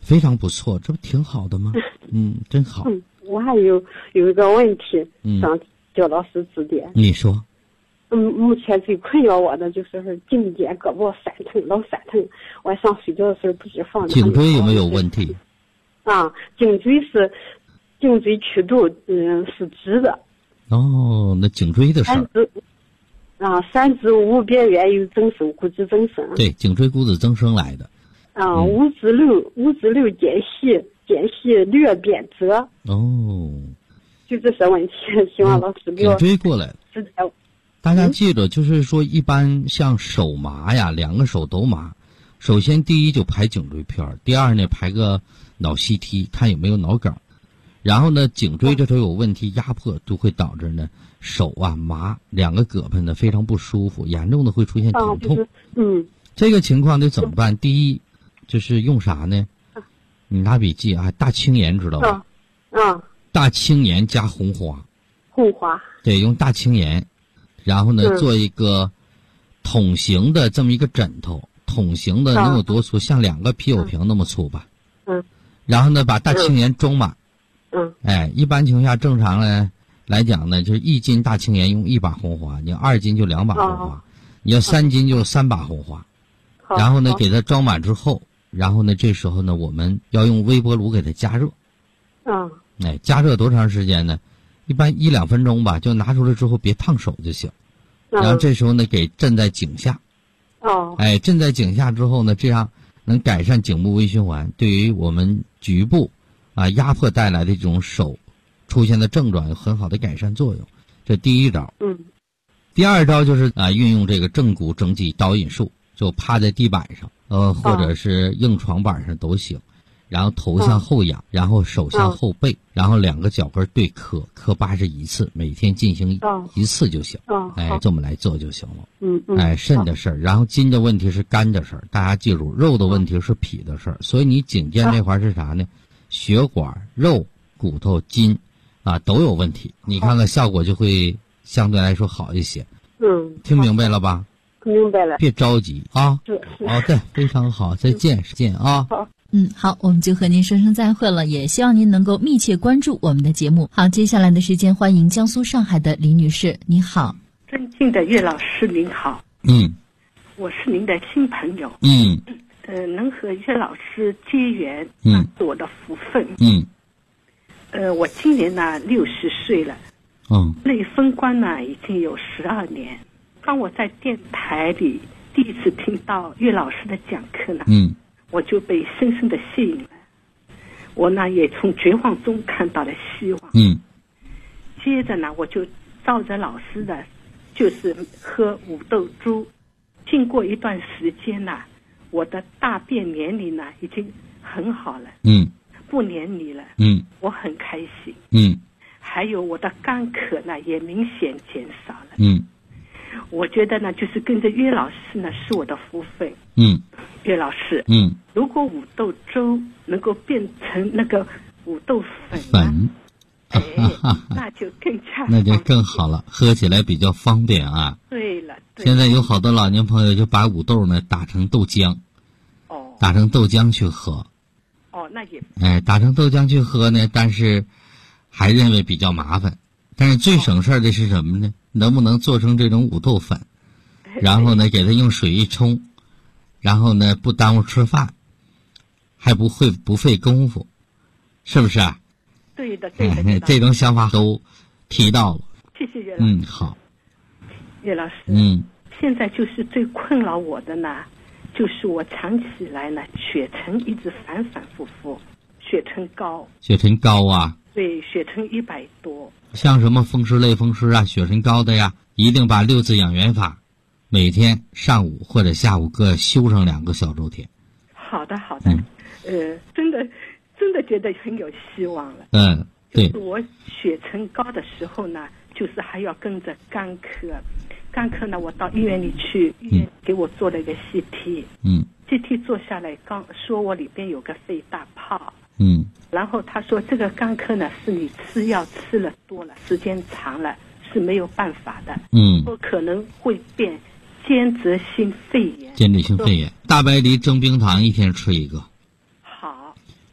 非常不错，这不挺好的吗？真好。 我还有一个问题，想叫老师指点。 你说。 目前最困扰我的就是颈肩胳膊酸疼，老酸疼。晚上睡觉的时候不知放。 颈椎有没有问题？ 颈椎曲度是直的。 那颈椎的事儿。 三至五边缘有增生，骨质增生。 对，颈椎骨质增生来的。 5至6间隙略变折。就这些问题，希望老师给我。 颈椎过来了。大家记着，就是说，一般像手麻呀，两个手都麻。首先，第一就排颈椎片，第二呢排个脑 CT， 看有没有脑梗。然后呢，颈椎这头有问题，压迫都会导致呢手麻，两个胳膊呢非常不舒服，严重的会出现疼痛。这个情况得怎么办？第一，就是用啥呢？你拿笔记啊，大青盐知道吧？大青盐加红花。 红花。对， 用大青盐。然后呢，做一个筒形的这么一个枕头，筒形的能有多粗？像2个啤酒瓶那么粗吧。然后呢，把大青盐装满。一般情况下正常来讲呢，就是1斤大青盐用1把红花，你要2斤就2把红花，你要3斤就3把红花。然后呢，给它装满之后，然后呢，这时候呢，我们要用微波炉给它加热。加热多长时间呢？一般1-2分钟吧，就拿出来之后别烫手就行。然后这时候呢，给镇在颈下。镇在颈下之后呢，这样能改善颈部微循环，对于我们局部压迫带来的这种手出现的症状有很好的改善作用。这第一招。第二招就是运用这个正骨正脊导引术，就趴在地板上，或者是硬床板上都行。然后头向后仰，然后手向后背，然后2个脚跟对磕81次，每天进行1次就行。这么来做就行了。肾的事儿，然后筋的问题是肝的事儿，大家记住，肉的问题是脾的事儿。所以你颈肩这块是啥呢？血管、肉、骨头、筋都有问题。你看看效果就会相对来说好一些。听明白了吧？ 明白了。 别着急啊。好的，非常好，再见啊。 好，我们就和您说声再会了，也希望您能够密切关注我们的节目。好，接下来的时间，欢迎江苏上海的李女士，你好。 尊敬的岳老师您好。我是您的新朋友。能和岳老师结缘，是我的福分。我今年呢60岁了。内封关呢已经有12年。当我在电台里第一次听到岳老师的讲课呢，我就被深深的吸引了。我呢也从绝望中看到了希望。接着呢，我就照着老师的，就是喝五豆粥。经过一段时间呢，我的大便黏腻呢已经很好了。不黏腻了。我很开心。还有我的干咳呢也明显减少了。我觉得呢，就是跟着岳老师呢是我的福分。岳老师，如果五豆粥能够变成那个五豆粉，那就更好了，喝起来比较方便啊。 对了， 现在有好多老年朋友就把五豆呢打成豆浆，打成豆浆去喝。 那也打成豆浆去喝呢，但是还认为比较麻烦。但是最省事的是什么呢？能不能做成这种五豆粉，然后呢给它用水一冲，然后呢不耽误吃饭，还不费功夫，是不是啊？ 对的。 这种想法都提到了。 谢谢岳老师。 好。 岳老师，现在就是最困扰我的呢，就是我长期以来呢血沉一直反反复复，血沉高啊。对，血沉100多。 像什么风湿类风湿啊，血沉高的呀，一定把6字养元法每天上午或者下午各修上2个小周天。 好的。真的觉得很有希望了。 对。 就是我血沉高的时候呢，就是还要跟着干咳呢，我到医院里去，医院给我做了一个 CT。CT 做下来，刚说我里边有个肺大泡。然后他说这个干咳呢是你吃药吃了多了，时间长了是没有办法的。说可能会变间质性肺炎。 大白梨蒸冰糖1天吃1个。 好。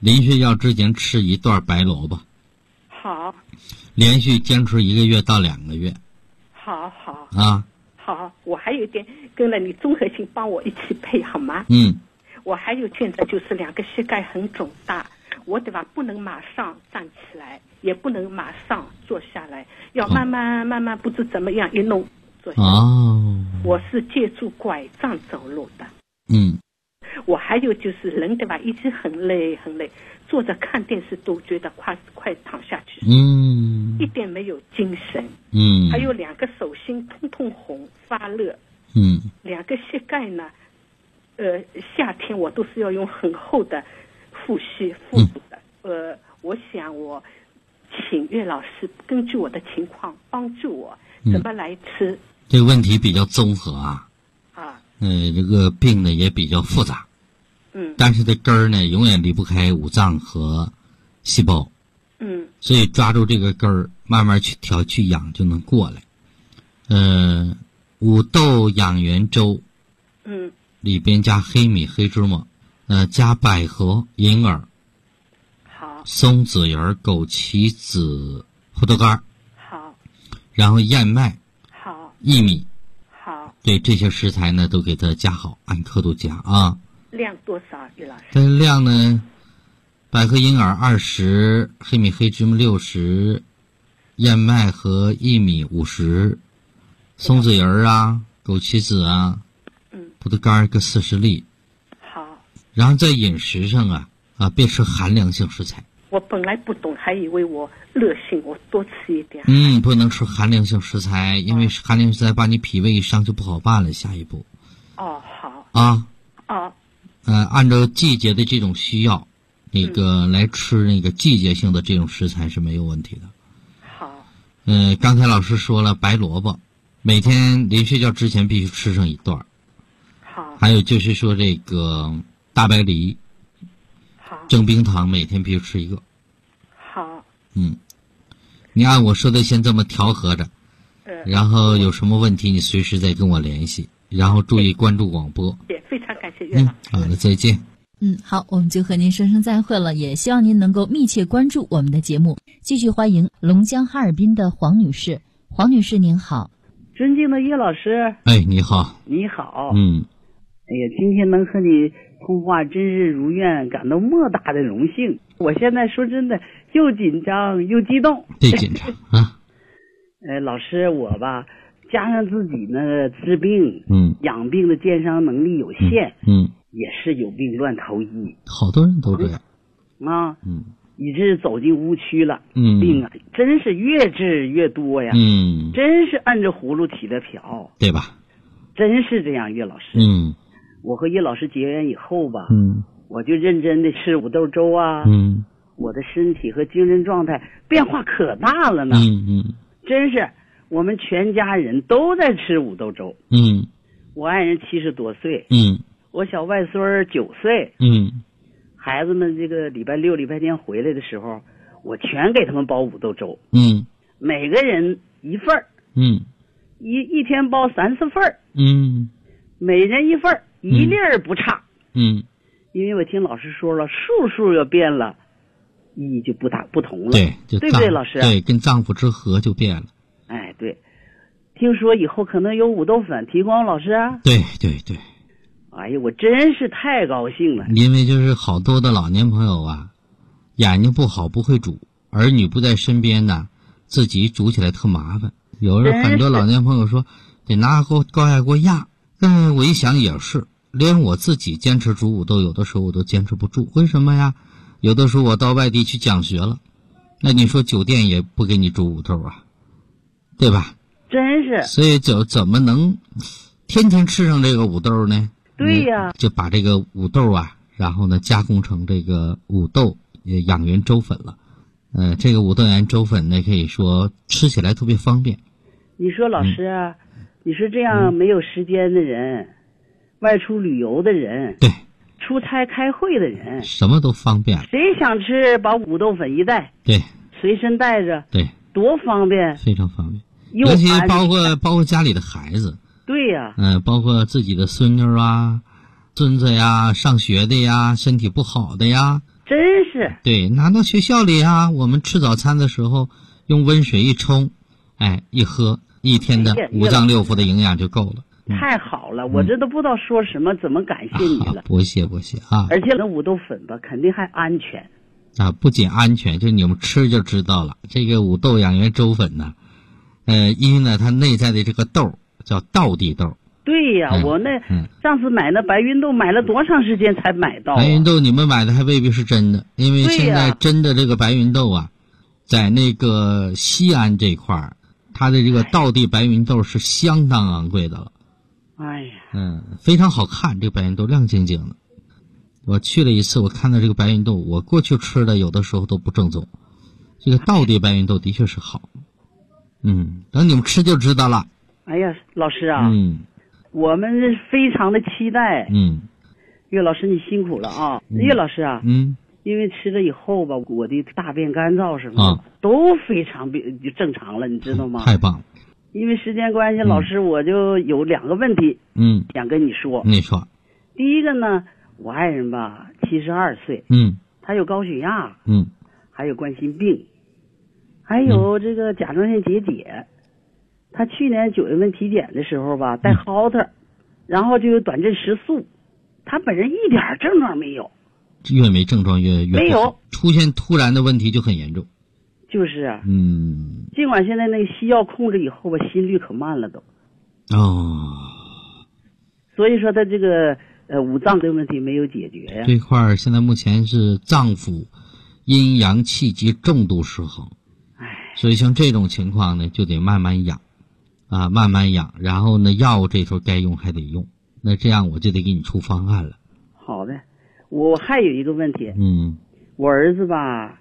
临睡觉之前吃一段白萝卜。 好。 连续坚持1个月到2个月。 好好。 啊。 好，我还有一点跟了你综合性帮我一起配好吗？我还有现在就是2个膝盖很肿大，我对吧？不能马上站起来，也不能马上坐下来，要慢慢不知怎么样一弄坐下来。我是借助拐杖走路的。我还有就是人对吧？一直很累，坐着看电视都觉得快躺下去。一点没有精神。还有2个手心通红发热。2个膝盖呢，夏天我都是要用很厚的护住的。我想我请岳老师根据我的情况帮助我怎么来吃。 这个问题比较综合啊。这个病呢也比较复杂。但是这根儿呢永远离不开五脏和细胞。所以抓住这个根儿，慢慢去调去养就能过来。五豆养元粥。里边加黑米、黑芝麻，加百合、银耳。 好。松子仁、枸杞子、葡萄干。 好。 然后燕麦。 好。 薏米。 好。 对，这些食材呢都给它加好，按刻度加啊。 量多少，于老师？ 这量呢，百合、银耳20，黑米、黑芝麻60，燕麦和薏米50，松子仁啊、枸杞子啊。葡萄干各40粒。 好。 然后在饮食上啊，别吃寒凉性食材。 我本来不懂，还以为我热性，我多吃一点。 不能吃寒凉性食材，因为寒凉食材把你脾胃一伤就不好办了。下一步。 好。 按照季节的这种需要，来吃那个季节性的这种食材是没有问题的。 好。 刚才老师说了，白萝卜每天临睡觉之前必须吃上一段。 好。 还有就是说这个大白梨。 好。 蒸冰糖每天必须吃一个。 好。 你按我说的先这么调和着。然后有什么问题你随时再跟我联系，然后注意关注广播。 非常感谢岳老师。 好的，再见。 好，我们就和您说声再会了，也希望您能够密切关注我们的节目。继续欢迎龙江哈尔滨的黄女士。黄女士您好。 尊敬的岳老师。 你好。 你好。哎呀，今天能和你通话真是如愿，感到莫大的荣幸。我现在说真的又紧张又激动。 别紧张啊。 老师，我吧加上自己呢治病，养病的健伤能力有限，也是有病乱投医， 好多人都这样以致走进误区了。病啊，真是越治越多呀。真是按着葫芦起的瓢， 对吧？ 真是这样，岳老师。我和岳老师结缘以后吧，我就认真的吃五豆粥啊。我的身体和精神状态变化可大了呢。真是，我们全家人都在吃五豆粥。我爱人70多岁。我小外孙9岁。孩子们这个礼拜6、礼拜天回来的时候，我全给他们煲五豆粥。每个人一份儿。一天煲3、4份儿。每人一份儿，一粒儿不差。因为我听老师说了，数要变了，意义就不同了。对不对，老师？ 对，跟丈夫之和就变了。 对。听说以后可能有五豆粉提供，老师啊？ 对。 哎呀，我真是太高兴了。 因为就是好多的老年朋友啊，眼睛不好不会煮，儿女不在身边呢，自己煮起来特麻烦。有人很多老年朋友说得拿高压锅压。我一想也是，连我自己坚持煮五豆，有的时候我都坚持不住。为什么呀？有的时候我到外地去讲学了，那你说酒店也不给你煮五豆啊，对吧？ 真是。 所以怎么能天天吃上这个五豆呢？ 对呀。 就把这个五豆啊，然后呢加工成这个五豆养元粥粉了。这个五豆养元粥粉呢，可以说吃起来特别方便。 你说老师啊，你说这样没有时间的人，外出旅游的人， 对， 出差开会的人， 什么都方便。 谁想吃，把五豆粉一袋， 对， 随身带着， 对， 多方便， 非常方便。尤其包括家里的孩子， 对呀， 包括自己的孙女啊、孙子呀、上学的呀、身体不好的呀， 真是。 对，拿到学校里啊，我们吃早餐的时候用温水一冲，一喝，一天的五脏六腑的营养就够了。 太好了，我这都不知道说什么，怎么感谢你了。 不谢啊！ 而且那五豆粉吧，肯定还安全。 不仅安全，就你们吃就知道了。这个五豆养元粥粉呢，因为呢，它内在的这个豆叫道地豆。 对呀，我上次买那白芸豆买了多长时间才买到？ 白芸豆你们买的还未必是真的，因为现在真的这个白芸豆啊，在那个西安这块儿，它的这个道地白芸豆是相当昂贵的了。 哎呀， 非常好看，这个白芸豆亮晶晶的。我去了一次，我看到这个白芸豆，我过去吃的有的时候都不正宗，这个道地白芸豆的确是好。等你们吃就知道了。 哎呀，老师啊，我们非常的期待。岳老师你辛苦了啊。岳老师啊，因为吃了以后吧，我的大便干燥什么的都非常正常了，你知道吗？ 太棒了。 因为时间关系，老师我就有2个问题，想跟你说。 你说。 第一个呢，我爱人吧，72岁，他有高血压，还有冠心病，还有这个甲状腺结节。他去年9月份体检的时候吧，带蒿特，然后就有短阵食宿，他本人一点症状没有。 越没症状越没有， 出现突然的问题就很严重。 就是啊，尽管现在那个西药控制以后吧，心率可慢了都。所以说他这个五脏的问题没有解决呀。 这块儿现在目前是脏腑阴阳气机重度失衡，所以像这种情况呢，就得慢慢养，慢慢养，然后呢，药物这时候该用还得用，那这样我就得给你出方案了。 好的，我还有一个问题，我儿子吧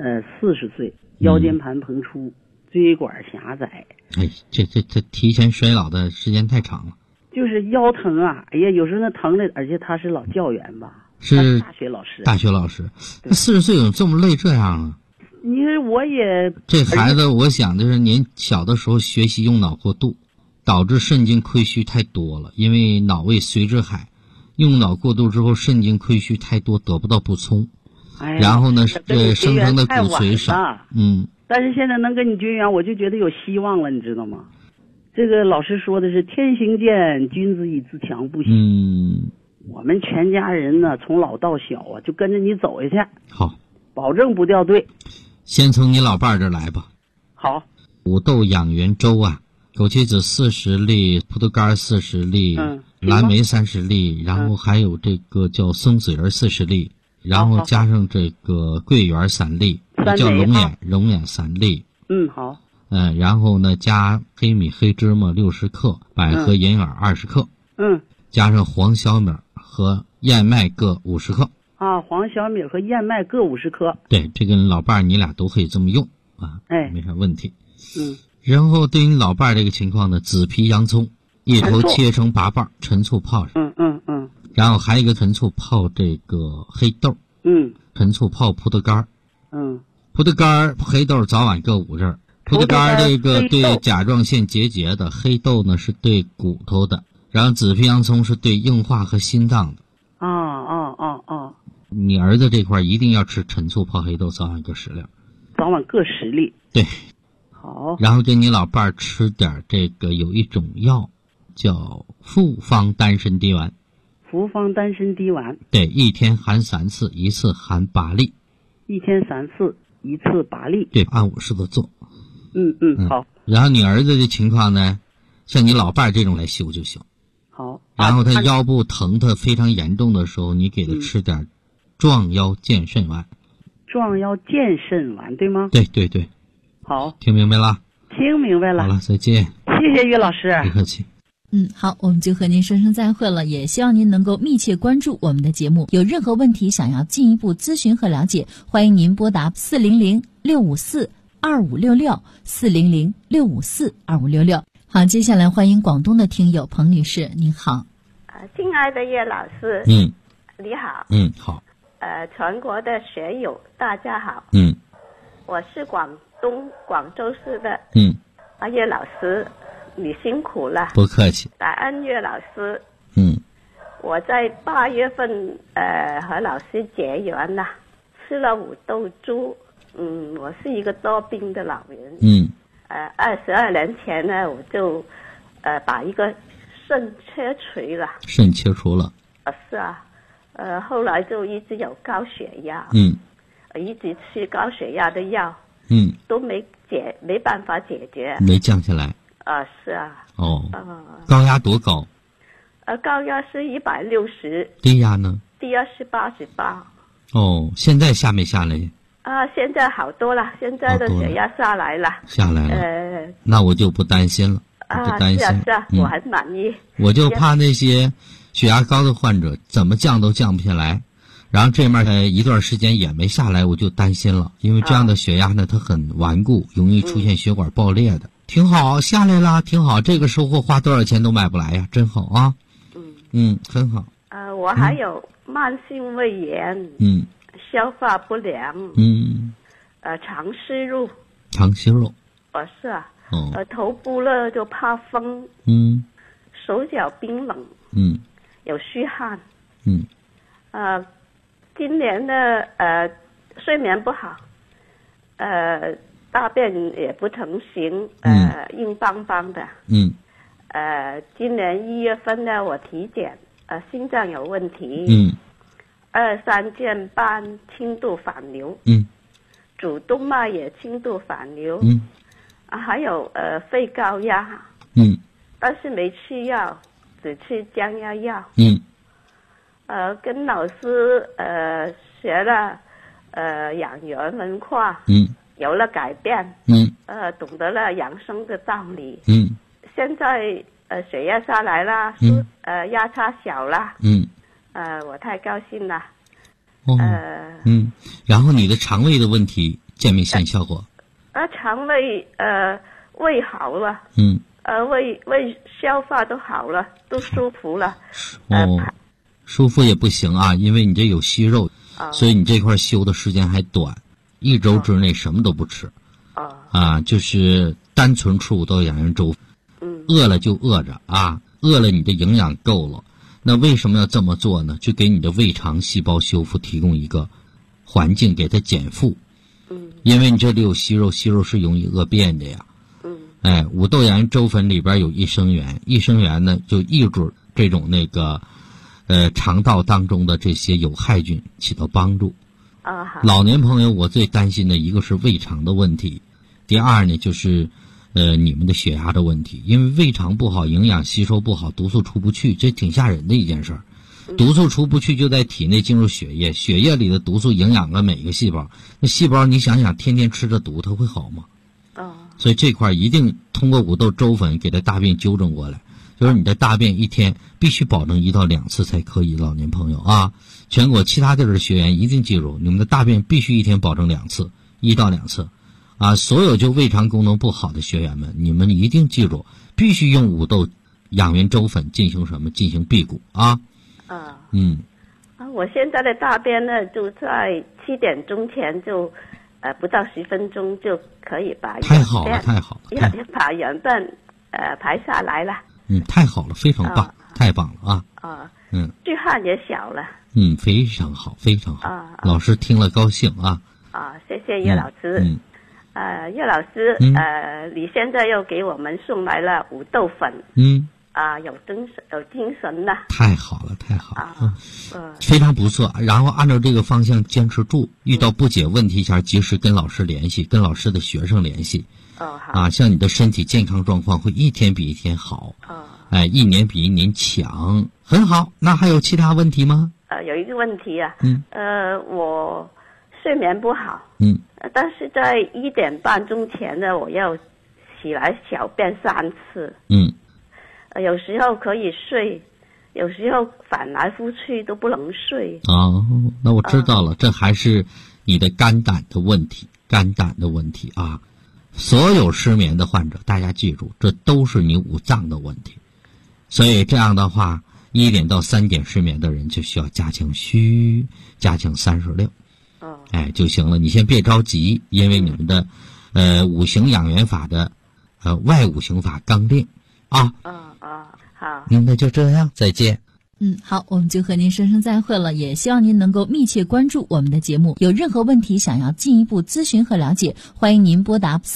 ，40岁。腰间盘膨出，椎管狭窄。这提前衰老的时间太长了。 就是腰疼啊，有时候那疼的，而且他是老教员吧， 是大学老师。 他40岁怎么这么累这样啊？ 因为我也这孩子，我想就是年小的时候学习用脑过度，导致肾精亏虚太多了。因为脑为髓之海，用脑过度之后，肾精亏虚太多，得不到补充。然后呢，生成的骨髓少。 但是现在能跟你绝缘，我就觉得有希望了，你知道吗？这个老师说的是天行健，君子以自强不息。我们全家人呢，从老到小啊，就跟着你走下去。 好， 保证不掉队。 先从你老伴儿这儿来吧。 好， 五豆养元粥啊，枸杞子40粒，葡萄干40粒，蓝莓30粒，然后还有这个叫松子仁40粒。然后加上这个桂圆3粒，叫龙眼3粒。 好。 然后呢，加黑米、黑芝麻60克，百合、银耳20克。加上黄小米和燕麦各50克。 黄小米和燕麦各50克。 对，这个老伴儿你俩都可以这么用啊，没啥问题。然后对于你老伴儿这个情况呢，紫皮洋葱一头切成8瓣，陈醋泡上。然后还有一个陈醋泡这个黑豆，陈醋泡葡萄干，葡萄干、黑豆早晚各5粒。葡萄干这个对甲状腺结节的，黑豆呢是对骨头的，然后紫皮洋葱是对硬化和心脏的。你儿子这块一定要吃陈醋泡黑豆，早晚各10粒。 早晚各10粒。 对。 好。 然后给你老伴儿吃点这个有一种药叫复方丹参滴丸。 复方丹参滴丸。 对，一天含3次，一次含8粒。 一天3次，一次8粒。 对，按我说的做。 好。 然后你儿子的情况呢，像你老伴儿这种来修就行。 好。 然后他腰部疼得非常严重的时候，你给他吃点壮腰健肾丸。 壮腰健肾丸对吗？ 对。 好。 听明白了？ 听明白了。 好了，再见。 谢谢岳老师。 不客气。 好，我们就和您说声再会了，也希望您能够密切关注我们的节目。有任何问题想要进一步咨询和了解，欢迎您拨打400-654-2566，400-654-2566。好，接下来欢迎广东的听友彭女士，您好。 亲爱的叶老师，你好。 好。 全国的学友大家好。我是广州市的。叶老师，你辛苦了。 不客气。 感恩岳老师。我在8月份和老师结缘了吃了五豆珠。我是一个多病的老人。22年前呢，我就把一个肾切除了。 肾切除了。 是啊。后来就一直有高血压。一直吃高血压的药。都没办法解决。 没降下来。 是啊。 高压多高？ 高压是160。 低压呢？ 低压是88。 现在下没下来？ 现在好多了，现在的血压下来了。 下来了。那我就不担心了。不担心。 是啊，我很满意。 我就怕那些血压高的患者怎么降都降不下来，然后这面一段时间也没下来，我就担心了，因为这样的血压呢，它很顽固，容易出现血管爆裂的。挺好，下来了，挺好。这个收获花多少钱都买不来呀，真好啊。很好。 我还有慢性胃炎。消化不良。肠息肉。 肠息肉。 是啊。头部呢就怕风。手脚冰冷。有虚汗。今年的睡眠不好。大便也不成形。硬邦邦的。今年1月份呢，我体检，心脏有问题。23件半轻度反流。主动脉也轻度反流。还有肺高压。但是没吃药，只吃降压药。跟老师学了养元文化。有了改变。懂得了养生的道理。现在血压下来了。压差小了。我太高兴了。 然后你的肠胃的问题见没见效果？ 肠胃胃好了。胃消化都好了，都舒服了。 舒服也不行啊，因为你这有息肉。所以你这块休的时间还短，1周之内什么都不吃。就是单纯吃5豆养元粥。饿了就饿着啊，饿了你的营养够了。那为什么要这么做呢？就给你的胃肠细胞修复提供一个环境，给它减负。因为你这里有息肉，息肉是容易恶变的呀。5豆养元粥粉里边有益生元，益生元呢就抑制这种肠道当中的这些有害菌，起到帮助。老年朋友我最担心的一个是胃肠的问题，第二呢就是你们的血压的问题，因为胃肠不好，营养吸收不好，毒素出不去，这挺吓人的一件事儿。毒素出不去就在体内进入血液，血液里的毒素营养了每个细胞，那细胞你想想天天吃着毒它会好吗？所以这块一定通过5豆粥粉给它大便纠正过来，就是你的大便一天必须保证1到2次才可以，老年朋友啊，全国其他地儿的学员一定记住，你们的大便必须一天保证2次，1到2次。所有就胃肠功能不好的学员们，你们一定记住，必须用5豆养元粥粉进行什么？进行辟谷啊。 我现在的大便呢，就在7点钟前就不到10分钟就可以把太好了，太好了， 把元便排下来了。 太好了，非常棒，太棒了啊。 巨汗也小了。 非常好，非常好。老师听了高兴啊。 谢谢叶老师。叶老师，你现在又给我们送来了5豆粉。有精神了。太好了，太好了。 非常不错。然后按照这个方向坚持住，遇到不解问题前及时跟老师联系，跟老师的学生联系。 好。 像你的身体健康状况会一天比一天好。1年比1年强，很好。那还有其他问题吗？ 有一个问题啊。我睡眠不好。但是在1点半钟前呢，我要起来小便3次。有时候可以睡，有时候翻来覆去都不能睡。 那我知道了，这还是你的肝胆的问题，肝胆的问题啊。所有失眠的患者，大家记住，这都是你5脏的问题。所以这样的话，1点到3点失眠的人就需要加强虚，加强36。就行了。你先别着急，因为你们的5行养元法的外5行法刚练啊。 好。 那就这样，再见。 好，我们就和您说声再会了，也希望您能够密切关注我们的节目。有任何问题想要进一步咨询和了解，欢迎您拨打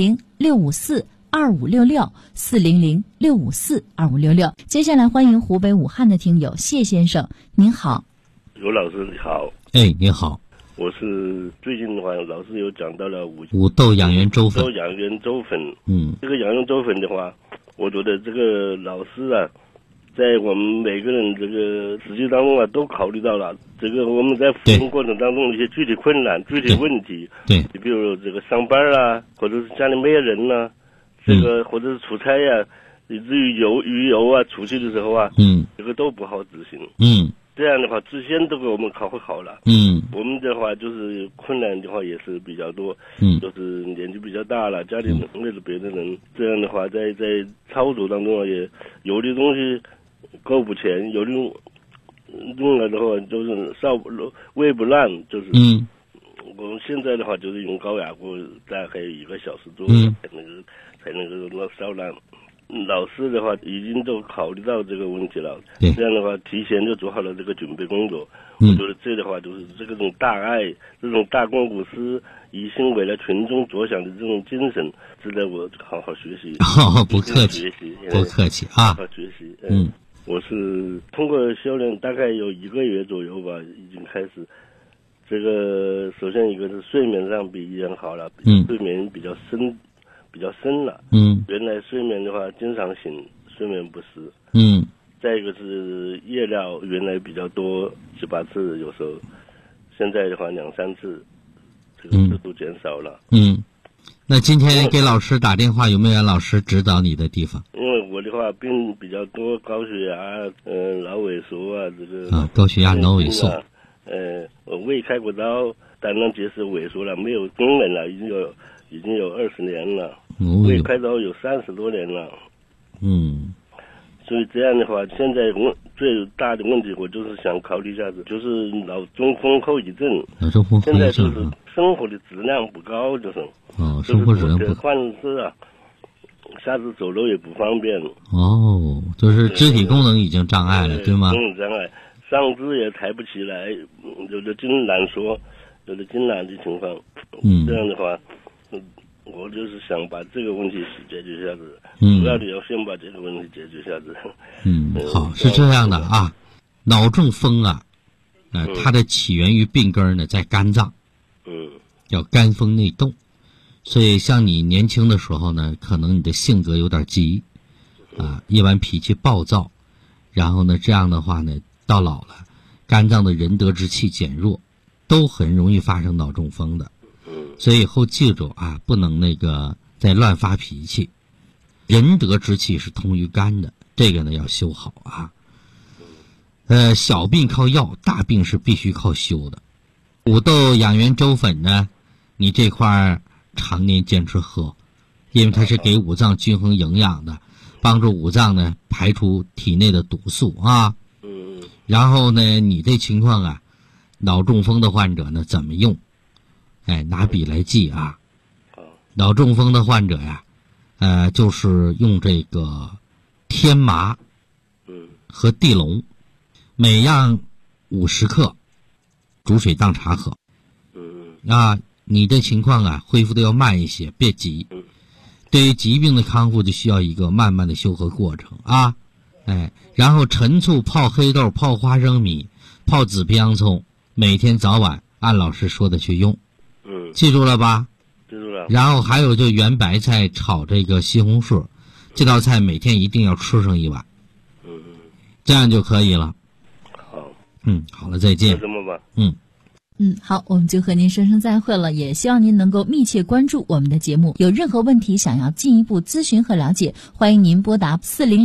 400-654-2566，400-654-2566。接下来欢迎湖北武汉的听友谢先生，您好。 刘老师你好。 你好。 我是最近的话，老师有讲到了五豆养元粥粉。 养元粥粉，这个养元粥粉的话，我觉得这个老师啊，在我们每个人这个实际当中啊，都考虑到了这个我们在服务过程当中的一些具体困难、具体问题。 对， 你比如这个上班啊，或者是家里没有人呢，这个或者是出差呀，以至于鱼油啊，出去的时候啊，这个都不好执行。这样的话，之前都给我们考虑好了。我们的话就是困难的话也是比较多。就是年纪比较大了，家里没有别的人，这样的话在操作当中啊，也有的东西够不前，有的用了的话就是煨不烂，就是。我们现在的话就是用高压锅，大概1个小时左右才能够烧烂。老师的话已经都考虑到这个问题了，这样的话提前就做好了这个准备工作。我觉得这的话就是这种大爱、这种大公无私、一心为了群众着想的这种精神，值得我好好学习。 不客气，不客气啊！ 好好学习。我是通过修炼大概有1个月左右吧，已经开始。这个首先一个是睡眠上比以前好了，睡眠比较深了。原来睡眠的话经常醒，睡眠不实。再一个是夜尿原来比较多，7、8次有时候，现在的话2、3次，这个次数减少了。 那今天给老师打电话，有没有老师指导你的地方？ 因为我的话病比较多，高血压，脑萎缩啊，这个高血压、脑萎缩。 我胃开过刀，胆囊结石萎缩了，没有功能了，已经有20年了。胃开刀有30多年了。所以这样的话，现在最大的问题，我就是想考虑一下子，就是脑中风后遗症。现在就是生活的质量不高，就是。 生活质量不高。 患是啊，下次走路也不方便。 就是肢体功能已经障碍了，对吗？ 功能障碍，上肢也抬不起来，有的筋挛缩，有的筋挛的情况。这样的话。我就是想把这个问题解决一下子，主要的要先把这个问题解决一下子。 好，是这样的啊，脑中风啊，它的起源于病根呢在肝脏，叫肝风内动，所以像你年轻的时候呢，可能你的性格有点急，一般脾气暴躁，然后呢这样的话呢，到老了，肝脏的仁德之气减弱，都很容易发生脑中风的。所以以后记住啊，不能再乱发脾气。仁德之气是通于肝的，这个呢要修好啊。小病靠药，大病是必须靠修的。五豆养元粥粉呢，你这块常年坚持喝，因为它是给五脏均衡营养的，帮助五脏呢排出体内的毒素啊。然后呢，你这情况啊，脑中风的患者呢怎么用？拿笔来记啊。脑中风的患者呀，就是用这个天麻和地龙，每样50克，煮水当茶喝。你这情况啊，恢复的要慢一些，别急。对于疾病的康复，就需要一个慢慢的修和过程啊。然后陈醋泡黑豆，泡花生米，泡紫皮洋葱，每天早晚按老师说的去用。记住了吧？ 记住了。 然后还有就圆白菜炒这个西红柿，这道菜每天一定要吃上1碗。这样就可以了。 好。 好了，再见。 这么吧。 好，我们就和您说声再会了，也希望您能够密切关注我们的节目。有任何问题想要进一步咨询和了解，欢迎您拨打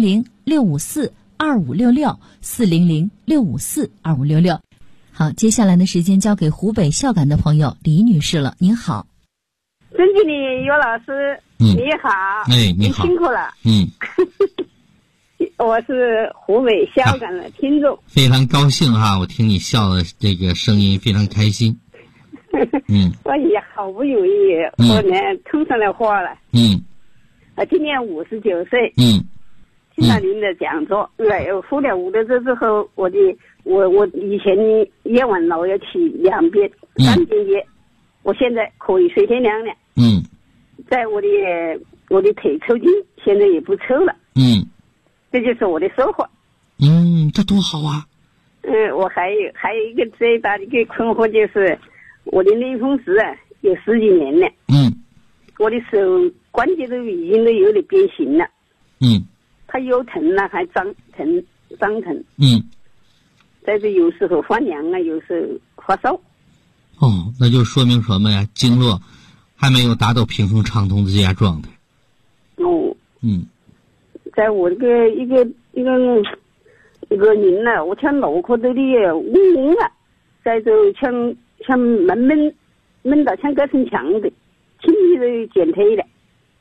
400-654-2566，400-654-2566。好，接下来的时间交给湖北孝感的朋友李女士了。您好。 尊敬的尤老师，你好。 你好。 辛苦了。我是湖北孝感的听众。 非常高兴哈，我听你笑的这个声音非常开心。 我也好不容易我能通上来话了。 我今年59岁。 听到您的讲座，敷了5德州之后，我以前夜晚老要起2遍、3遍夜，我现在可以随天凉了。在我的腿抽筋，现在也不抽了。这就是我的收获。 这多好啊！ 我还有一个最大的一个困惑，就是我的类风湿啊，有10几年了。我的手关节都已经有点变形了。它又疼了，还张疼。再者有时候发凉啊，有时候发烧。 那就说明什么呀？经络还没有达到平衡畅通的这样状态。 在我这个一个人呢，我像脑壳都嗡了，再就像闷到像隔层墙的，轻易都减退了。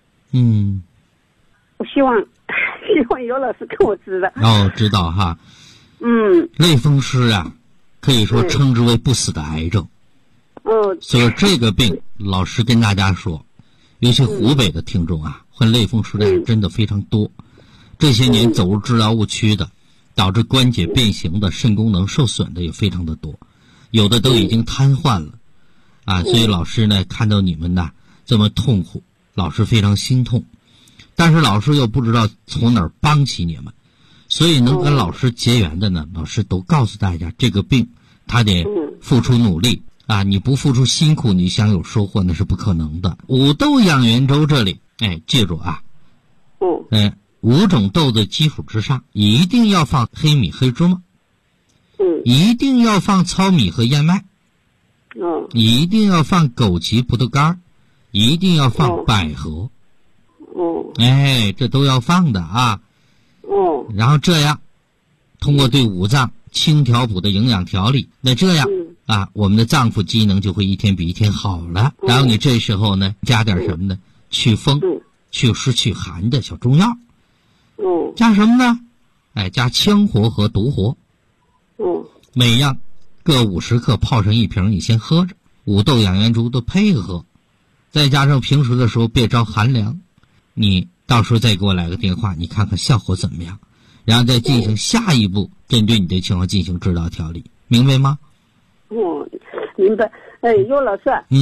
我希望有老师跟我知道。 知道哈。类风湿啊，可以说称之为不死的癌症。所以这个病，老师跟大家说，尤其湖北的听众啊，患类风湿的真的非常多。这些年走入治疗误区的，导致关节变形的、肾功能受损的也非常的多，有的都已经瘫痪了。所以老师呢，看到你们呢这么痛苦，老师非常心痛，但是老师又不知道从哪儿帮起你们，所以能跟老师结缘的呢，老师都告诉大家，这个病他得付出努力你不付出辛苦，你想有收获那是不可能的。五豆养元粥这里，记住啊，5种豆子基础之上，一定要放黑米、黑芝麻，一定要放糙米和燕麦，一定要放枸杞、葡萄干，一定要放百合，这都要放的啊。然后这样，通过对五脏清调补的营养调理，那这样我们的脏腑机能就会一天比一天好了。然后你这时候呢，加点什么呢？祛风、祛湿、祛寒的小中药。加什么呢？加羌活和独活。每样各50克，泡成1瓶，你先喝着。五豆养元粥都配合，再加上平时的时候别着寒凉，你到时候再给我来个电话，你看看效果怎么样，然后再进行下一步针对你的情况进行指导调理，明白吗？ 明白。尤老师，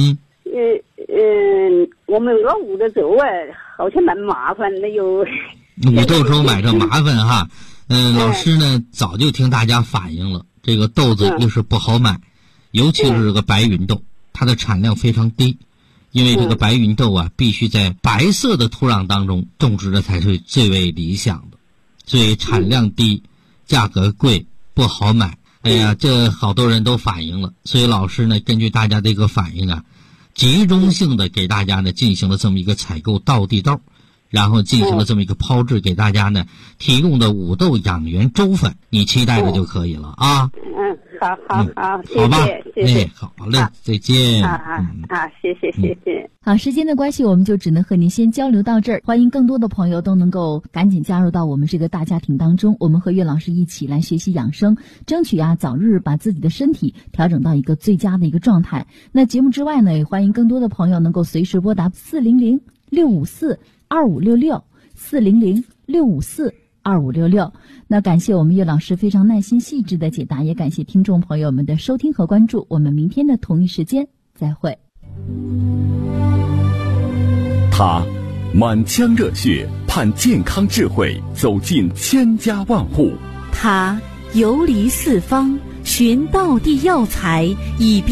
我们熬五的粥好像蛮麻烦的，有五豆粥买着麻烦哈。老师呢早就听大家反映了，这个豆子又是不好买，尤其是这个白芸豆，它的产量非常低，因为这个白芸豆必须在白色的土壤当中种植的才是最为理想的，所以产量低，价格贵，不好买。这好多人都反映了，所以老师呢根据大家的一个反应集中性的给大家呢进行了这么一个采购稻地豆，然后进行了这么一个抛制，给大家呢提供的五豆养元粥粉，你期待着就可以了啊。 好，谢谢， 好吧， 谢谢， 好嘞，再见。 谢谢。 好，时间的关系，我们就只能和您先交流到这儿。欢迎更多的朋友都能够赶紧加入到我们这个大家庭当中，我们和岳老师一起来学习养生，争取早日把自己的身体调整到一个最佳的一个状态。那节目之外呢，也欢迎更多的朋友能够随时拨打400-654-2566，400-654-2566。那感谢我们岳老师非常耐心细致的解答，也感谢听众朋友们的收听和关注。我们明天的同一时间再会。 他满腔热血盼健康智慧走进千家万户， 他游离四方寻道地药材以便